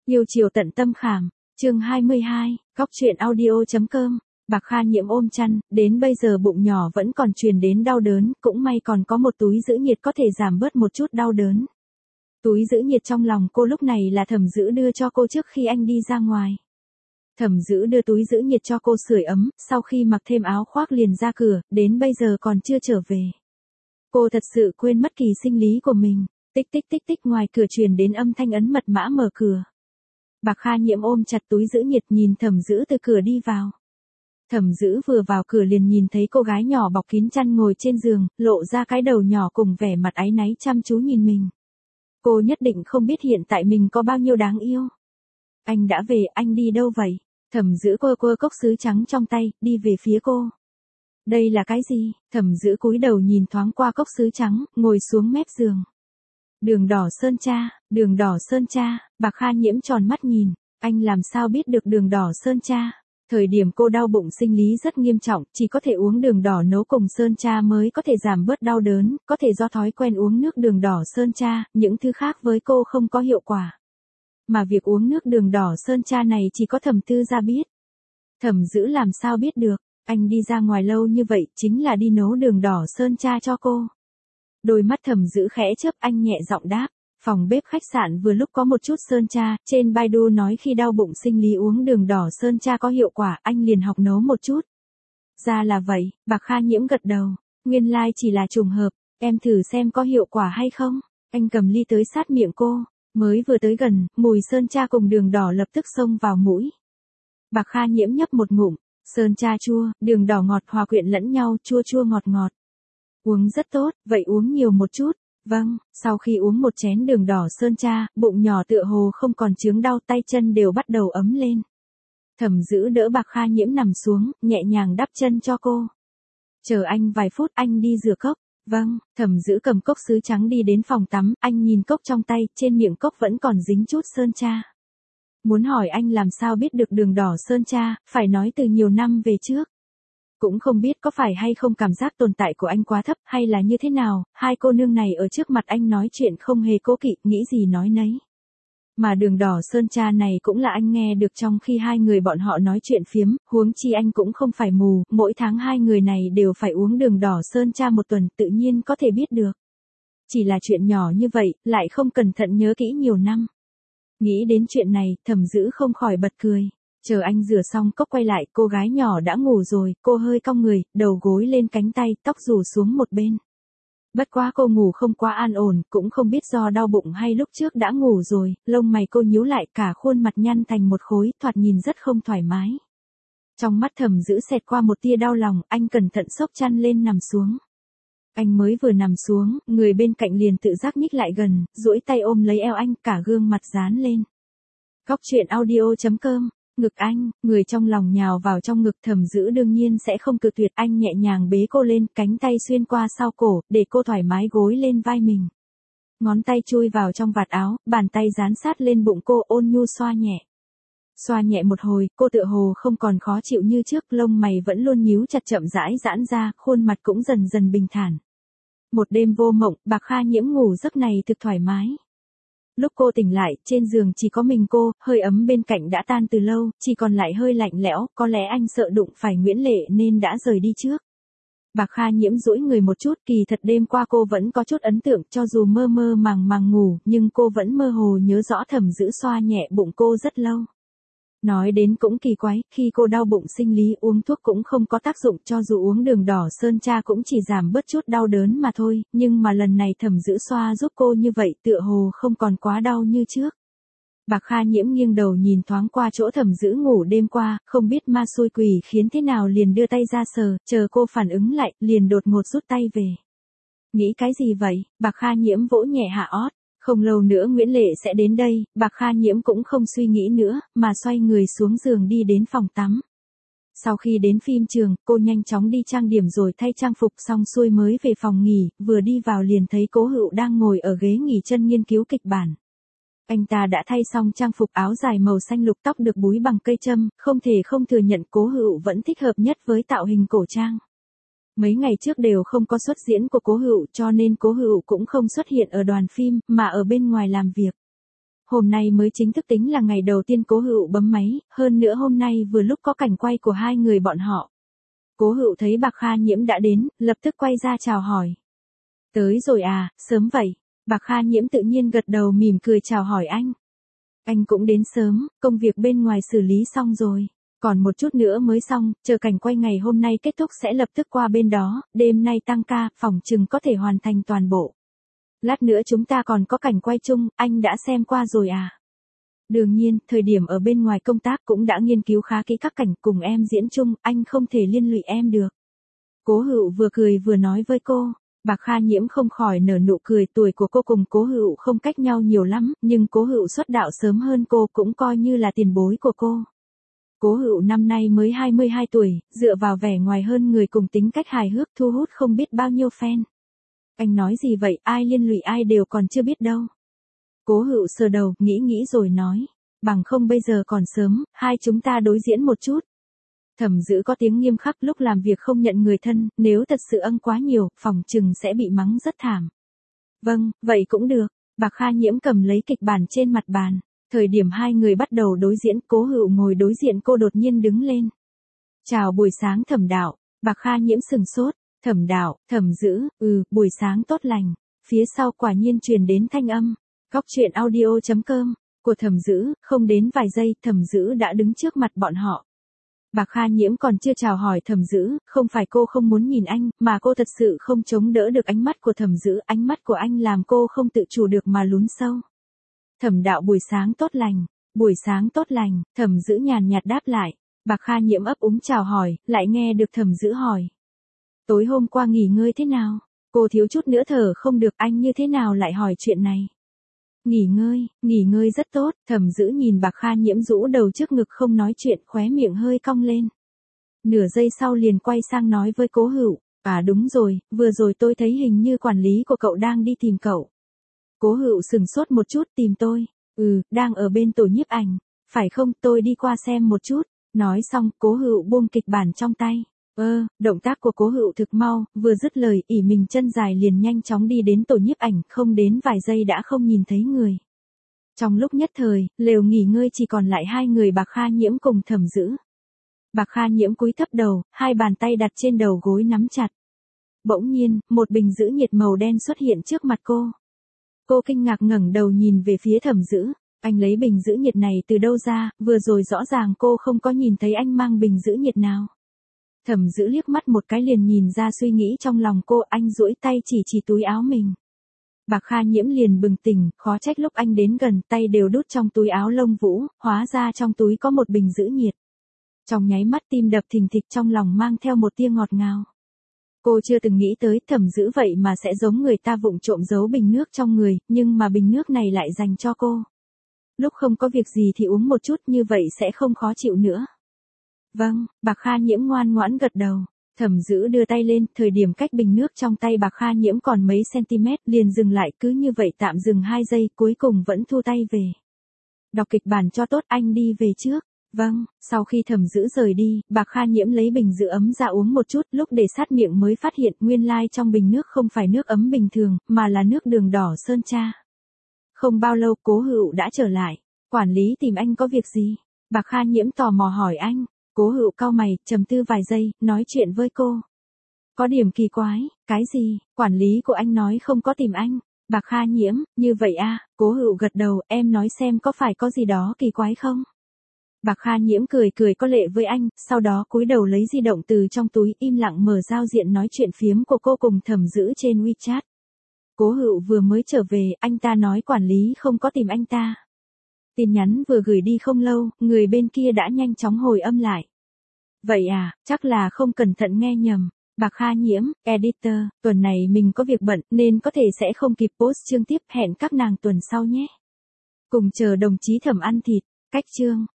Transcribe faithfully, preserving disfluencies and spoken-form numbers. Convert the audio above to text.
Yêu chiều tận tâm khảm, chương hai mươi hai, góc truyện audio.com. Bạc Kha Nhiễm ôm chăn, đến bây giờ bụng nhỏ vẫn còn truyền đến đau đớn, cũng may còn có một túi giữ nhiệt có thể giảm bớt một chút đau đớn. Túi giữ nhiệt trong lòng cô lúc này là Thẩm Dữ đưa cho cô trước khi anh đi ra ngoài. Thẩm Dữ đưa túi giữ nhiệt cho cô sưởi ấm, sau khi mặc thêm áo khoác liền ra cửa, đến bây giờ còn chưa trở về. Cô thật sự quên mất kỳ sinh lý của mình. Tích tích tích tích, ngoài cửa truyền đến âm thanh ấn mật mã mở cửa. Bạc Kha Nhiễm ôm chặt túi giữ nhiệt nhìn Thẩm Dữ từ cửa đi vào. Thẩm Dữ vừa vào cửa liền nhìn thấy cô gái nhỏ bọc kín chăn ngồi trên giường, lộ ra cái đầu nhỏ cùng vẻ mặt áy náy chăm chú nhìn mình. Cô nhất định không biết hiện tại mình có bao nhiêu đáng yêu. Anh đã về, anh đi đâu vậy? Thẩm Dữ quơ quơ cốc sứ trắng trong tay, đi về phía cô. Đây là cái gì? Thẩm Dữ cúi đầu nhìn thoáng qua cốc sứ trắng, ngồi xuống mép giường. Đường đỏ sơn cha, đường đỏ sơn cha, Bạc Kha Nhiễm tròn mắt nhìn, anh làm sao biết được đường đỏ sơn cha? Thời điểm cô đau bụng sinh lý rất nghiêm trọng, chỉ có thể uống đường đỏ nấu cùng sơn cha mới có thể giảm bớt đau đớn, có thể do thói quen uống nước đường đỏ sơn cha, những thứ khác với cô không có hiệu quả. Mà việc uống nước đường đỏ sơn cha này chỉ có Thẩm Tư Gia biết. Thẩm Dữ làm sao biết được, anh đi ra ngoài lâu như vậy chính là đi nấu đường đỏ sơn cha cho cô. Đôi mắt Thẩm Dữ khẽ chớp, anh nhẹ giọng đáp, phòng bếp khách sạn vừa lúc có một chút sơn cha, trên Baidu nói khi đau bụng sinh lý uống đường đỏ sơn cha có hiệu quả, anh liền học nấu một chút. Ra là vậy, Bạc Kha Nhiễm gật đầu, nguyên lai like chỉ là trùng hợp, em thử xem có hiệu quả hay không. Anh cầm ly tới sát miệng cô, mới vừa tới gần, mùi sơn cha cùng đường đỏ lập tức xông vào mũi. Bạc Kha Nhiễm nhấp một ngụm, sơn cha chua, đường đỏ ngọt hòa quyện lẫn nhau, chua chua ngọt ngọt. Uống rất tốt, vậy uống nhiều một chút. Vâng, sau khi uống một chén đường đỏ sơn cha, bụng nhỏ tựa hồ không còn chướng đau, tay chân đều bắt đầu ấm lên. Thẩm Dữ đỡ Bạc Kha Nhiễm nằm xuống, nhẹ nhàng đắp chân cho cô. Chờ anh vài phút, anh đi rửa cốc. Vâng, Thẩm Dữ cầm cốc sứ trắng đi đến phòng tắm, anh nhìn cốc trong tay, trên miệng cốc vẫn còn dính chút sơn cha. Muốn hỏi anh làm sao biết được đường đỏ sơn cha, phải nói từ nhiều năm về trước. Cũng không biết có phải hay không cảm giác tồn tại của anh quá thấp hay là như thế nào, hai cô nương này ở trước mặt anh nói chuyện không hề cố kỵ, nghĩ gì nói nấy. Mà đường đỏ sơn cha này cũng là anh nghe được trong khi hai người bọn họ nói chuyện phiếm, huống chi anh cũng không phải mù, mỗi tháng hai người này đều phải uống đường đỏ sơn cha một tuần, tự nhiên có thể biết được. Chỉ là chuyện nhỏ như vậy, lại không cẩn thận nhớ kỹ nhiều năm. Nghĩ đến chuyện này, Thẩm Dữ không khỏi bật cười. Chờ anh rửa xong cốc quay lại, cô gái nhỏ đã ngủ rồi, cô hơi cong người, đầu gối lên cánh tay, tóc rủ xuống một bên. Bất quá cô ngủ không quá an ổn, cũng không biết do đau bụng hay lúc trước đã ngủ rồi, lông mày cô nhíu lại, cả khuôn mặt nhăn thành một khối, thoạt nhìn rất không thoải mái. Trong mắt Thẩm Dữ xẹt qua một tia đau lòng, anh cẩn thận xốc chăn lên nằm xuống. Anh mới vừa nằm xuống, người bên cạnh liền tự giác nhích lại gần, duỗi tay ôm lấy eo anh, cả gương mặt dán lên. Góc truyện audio.com. Ngực anh, người trong lòng nhào vào trong ngực Thẩm Dữ đương nhiên sẽ không cự tuyệt, anh nhẹ nhàng bế cô lên, cánh tay xuyên qua sau cổ, để cô thoải mái gối lên vai mình. Ngón tay chui vào trong vạt áo, bàn tay dán sát lên bụng cô, ôn nhu xoa nhẹ. Xoa nhẹ một hồi, cô tựa hồ không còn khó chịu như trước, lông mày vẫn luôn nhíu chặt chậm rãi giãn ra, khuôn mặt cũng dần dần bình thản. Một đêm vô mộng, Bạc Kha Nhiễm ngủ giấc này thực thoải mái. Lúc cô tỉnh lại, trên giường chỉ có mình cô, hơi ấm bên cạnh đã tan từ lâu, chỉ còn lại hơi lạnh lẽo, có lẽ anh sợ đụng phải Nguyễn Lệ nên đã rời đi trước. Bạc Kha Nhiễm duỗi người một chút, kỳ thật đêm qua cô vẫn có chút ấn tượng, cho dù mơ mơ màng màng ngủ, nhưng cô vẫn mơ hồ nhớ rõ Thẩm Dữ xoa nhẹ bụng cô rất lâu. Nói đến cũng kỳ quái, khi cô đau bụng sinh lý uống thuốc cũng không có tác dụng, cho dù uống đường đỏ sơn cha cũng chỉ giảm bớt chút đau đớn mà thôi, nhưng mà lần này Thẩm Dữ xoa giúp cô như vậy tựa hồ không còn quá đau như trước. Bạc Kha Nhiễm nghiêng đầu nhìn thoáng qua chỗ Thẩm Dữ ngủ đêm qua, không biết ma xui quỷ khiến thế nào liền đưa tay ra sờ, chờ cô phản ứng lại, liền đột ngột rút tay về. Nghĩ cái gì vậy? Bạc Kha Nhiễm vỗ nhẹ hạ ót. Không lâu nữa Nguyễn Lệ sẽ đến đây, Bạc Kha Nhiễm cũng không suy nghĩ nữa, mà xoay người xuống giường đi đến phòng tắm. Sau khi đến phim trường, cô nhanh chóng đi trang điểm rồi thay trang phục xong xuôi mới về phòng nghỉ, vừa đi vào liền thấy Cố Hựu đang ngồi ở ghế nghỉ chân nghiên cứu kịch bản. Anh ta đã thay xong trang phục áo dài màu xanh lục, tóc được búi bằng cây châm, không thể không thừa nhận Cố Hựu vẫn thích hợp nhất với tạo hình cổ trang. Mấy ngày trước đều không có xuất diễn của Cố Hựu cho nên Cố Hựu cũng không xuất hiện ở đoàn phim, mà ở bên ngoài làm việc. Hôm nay mới chính thức tính là ngày đầu tiên Cố Hữu bấm máy, hơn nữa hôm nay vừa lúc có cảnh quay của hai người bọn họ. Cố Hữu thấy Bạc Kha Nhiễm đã đến, lập tức quay ra chào hỏi. Tới rồi à, sớm vậy. Bạc Kha Nhiễm tự nhiên gật đầu mỉm cười chào hỏi anh. Anh cũng đến sớm, công việc bên ngoài xử lý xong rồi. Còn một chút nữa mới xong, chờ cảnh quay ngày hôm nay kết thúc sẽ lập tức qua bên đó, đêm nay tăng ca, phỏng chừng có thể hoàn thành toàn bộ. Lát nữa chúng ta còn có cảnh quay chung, anh đã xem qua rồi à? Đương nhiên, thời điểm ở bên ngoài công tác cũng đã nghiên cứu khá kỹ các cảnh cùng em diễn chung, anh không thể liên lụy em được. Cố Hữu vừa cười vừa nói với cô. Bạc Kha Nhiễm không khỏi nở nụ cười, tuổi của cô cùng Cố Hữu không cách nhau nhiều lắm, nhưng Cố Hữu xuất đạo sớm hơn cô cũng coi như là tiền bối của cô. Cố Hữu năm nay mới hai mươi hai tuổi, dựa vào vẻ ngoài hơn người cùng tính cách hài hước thu hút không biết bao nhiêu fan. Anh nói gì vậy, ai liên lụy ai đều còn chưa biết đâu. Cố Hữu sờ đầu, nghĩ nghĩ rồi nói, bằng không bây giờ còn sớm, hai chúng ta đối diễn một chút. Thẩm Dữ có tiếng nghiêm khắc, lúc làm việc không nhận người thân, nếu thật sự ân quá nhiều, phòng chừng sẽ bị mắng rất thảm. Vâng, vậy cũng được. Bạc Kha Nhiễm cầm lấy kịch bản trên mặt bàn. Thời điểm hai người bắt đầu đối diễn, Cố Hữu ngồi đối diện cô đột nhiên đứng lên. Chào buổi sáng Thẩm đạo. Bạc Kha Nhiễm sừng sốt. Thẩm đạo, Thẩm Dữ, ừ, buổi sáng tốt lành. Phía sau quả nhiên truyền đến thanh âm. Góc truyện audio chấm com của Thẩm Dữ, không đến vài giây, Thẩm Dữ đã đứng trước mặt bọn họ. Bạc Kha Nhiễm còn chưa chào hỏi Thẩm Dữ, không phải cô không muốn nhìn anh, mà cô thật sự không chống đỡ được ánh mắt của Thẩm Dữ, ánh mắt của anh làm cô không tự chủ được mà lún sâu. Thẩm đạo buổi sáng tốt lành, buổi sáng tốt lành, Thẩm Dữ nhàn nhạt đáp lại. Bạc Kha Nhiễm ấp úng chào hỏi, lại nghe được Thẩm Dữ hỏi. Tối hôm qua nghỉ ngơi thế nào? Cô thiếu chút nữa thở không được, anh như thế nào lại hỏi chuyện này? Nghỉ ngơi, nghỉ ngơi rất tốt, Thẩm Dữ nhìn Bạc Kha Nhiễm rũ đầu trước ngực không nói chuyện, khóe miệng hơi cong lên. Nửa giây sau liền quay sang nói với Cố Hữu, à đúng rồi, vừa rồi tôi thấy hình như quản lý của cậu đang đi tìm cậu. Cố Hữu sừng sốt một chút, tìm tôi, ừ, đang ở bên tổ nhiếp ảnh, phải không, tôi đi qua xem một chút, nói xong, Cố Hữu buông kịch bản trong tay. Ơ, động tác của Cố Hữu thực mau, vừa dứt lời, ỉ mình chân dài liền nhanh chóng đi đến tổ nhiếp ảnh, không đến vài giây đã không nhìn thấy người. Trong lúc nhất thời, lều nghỉ ngơi chỉ còn lại hai người Bạc Kha Nhiễm cùng Thẩm Dữ. Bạc Kha Nhiễm cúi thấp đầu, hai bàn tay đặt trên đầu gối nắm chặt. Bỗng nhiên, một bình giữ nhiệt màu đen xuất hiện trước mặt cô. Cô kinh ngạc ngẩng đầu nhìn về phía Thẩm Dữ, anh lấy bình giữ nhiệt này từ đâu ra, vừa rồi rõ ràng cô không có nhìn thấy anh mang bình giữ nhiệt nào. Thẩm Dữ liếc mắt một cái liền nhìn ra suy nghĩ trong lòng cô, anh duỗi tay chỉ chỉ túi áo mình. Bạc Kha Nhiễm liền bừng tỉnh, khó trách lúc anh đến gần tay đều đút trong túi áo lông vũ, hóa ra trong túi có một bình giữ nhiệt. Trong nháy mắt tim đập thình thịch, trong lòng mang theo một tia ngọt ngào. Cô chưa từng nghĩ tới Thẩm Dữ vậy mà sẽ giống người ta vụng trộm giấu bình nước trong người, nhưng mà bình nước này lại dành cho cô. Lúc không có việc gì thì uống một chút, như vậy sẽ không khó chịu nữa. Vâng, Bạc Kha Nhiễm ngoan ngoãn gật đầu. Thẩm Dữ đưa tay lên, thời điểm cách bình nước trong tay Bạc Kha Nhiễm còn mấy cm, liền dừng lại, cứ như vậy tạm dừng hai giây, cuối cùng vẫn thu tay về. Đọc kịch bản cho tốt, anh đi về trước. Vâng, sau khi Thẩm Dữ rời đi, Bạc Kha Nhiễm lấy bình giữ ấm ra uống một chút, lúc để sát miệng mới phát hiện nguyên lai trong bình nước không phải nước ấm bình thường, mà là nước đường đỏ sơn tra. Không bao lâu Cố Hữu đã trở lại. Quản lý tìm anh có việc gì? Bạc Kha Nhiễm tò mò hỏi anh. Cố Hữu cau mày, trầm tư vài giây, nói chuyện với cô. Có điểm kỳ quái, cái gì? Quản lý của anh nói không có tìm anh. Bạc Kha Nhiễm, như vậy à? Cố Hữu gật đầu, em nói xem có phải có gì đó kỳ quái không? Bạc Kha Nhiễm cười cười có lệ với anh, sau đó cúi đầu lấy di động từ trong túi, im lặng mở giao diện nói chuyện phiếm của cô cùng Thẩm Dữ trên WeChat. Cố Hữu vừa mới trở về, anh ta nói quản lý không có tìm anh ta. Tin nhắn vừa gửi đi không lâu, người bên kia đã nhanh chóng hồi âm lại. Vậy à, chắc là không cẩn thận nghe nhầm. Bạc Kha Nhiễm, editor, tuần này mình có việc bận nên có thể sẽ không kịp post chương tiếp, hẹn các nàng tuần sau nhé. Cùng chờ đồng chí Thẩm ăn thịt, cách chương.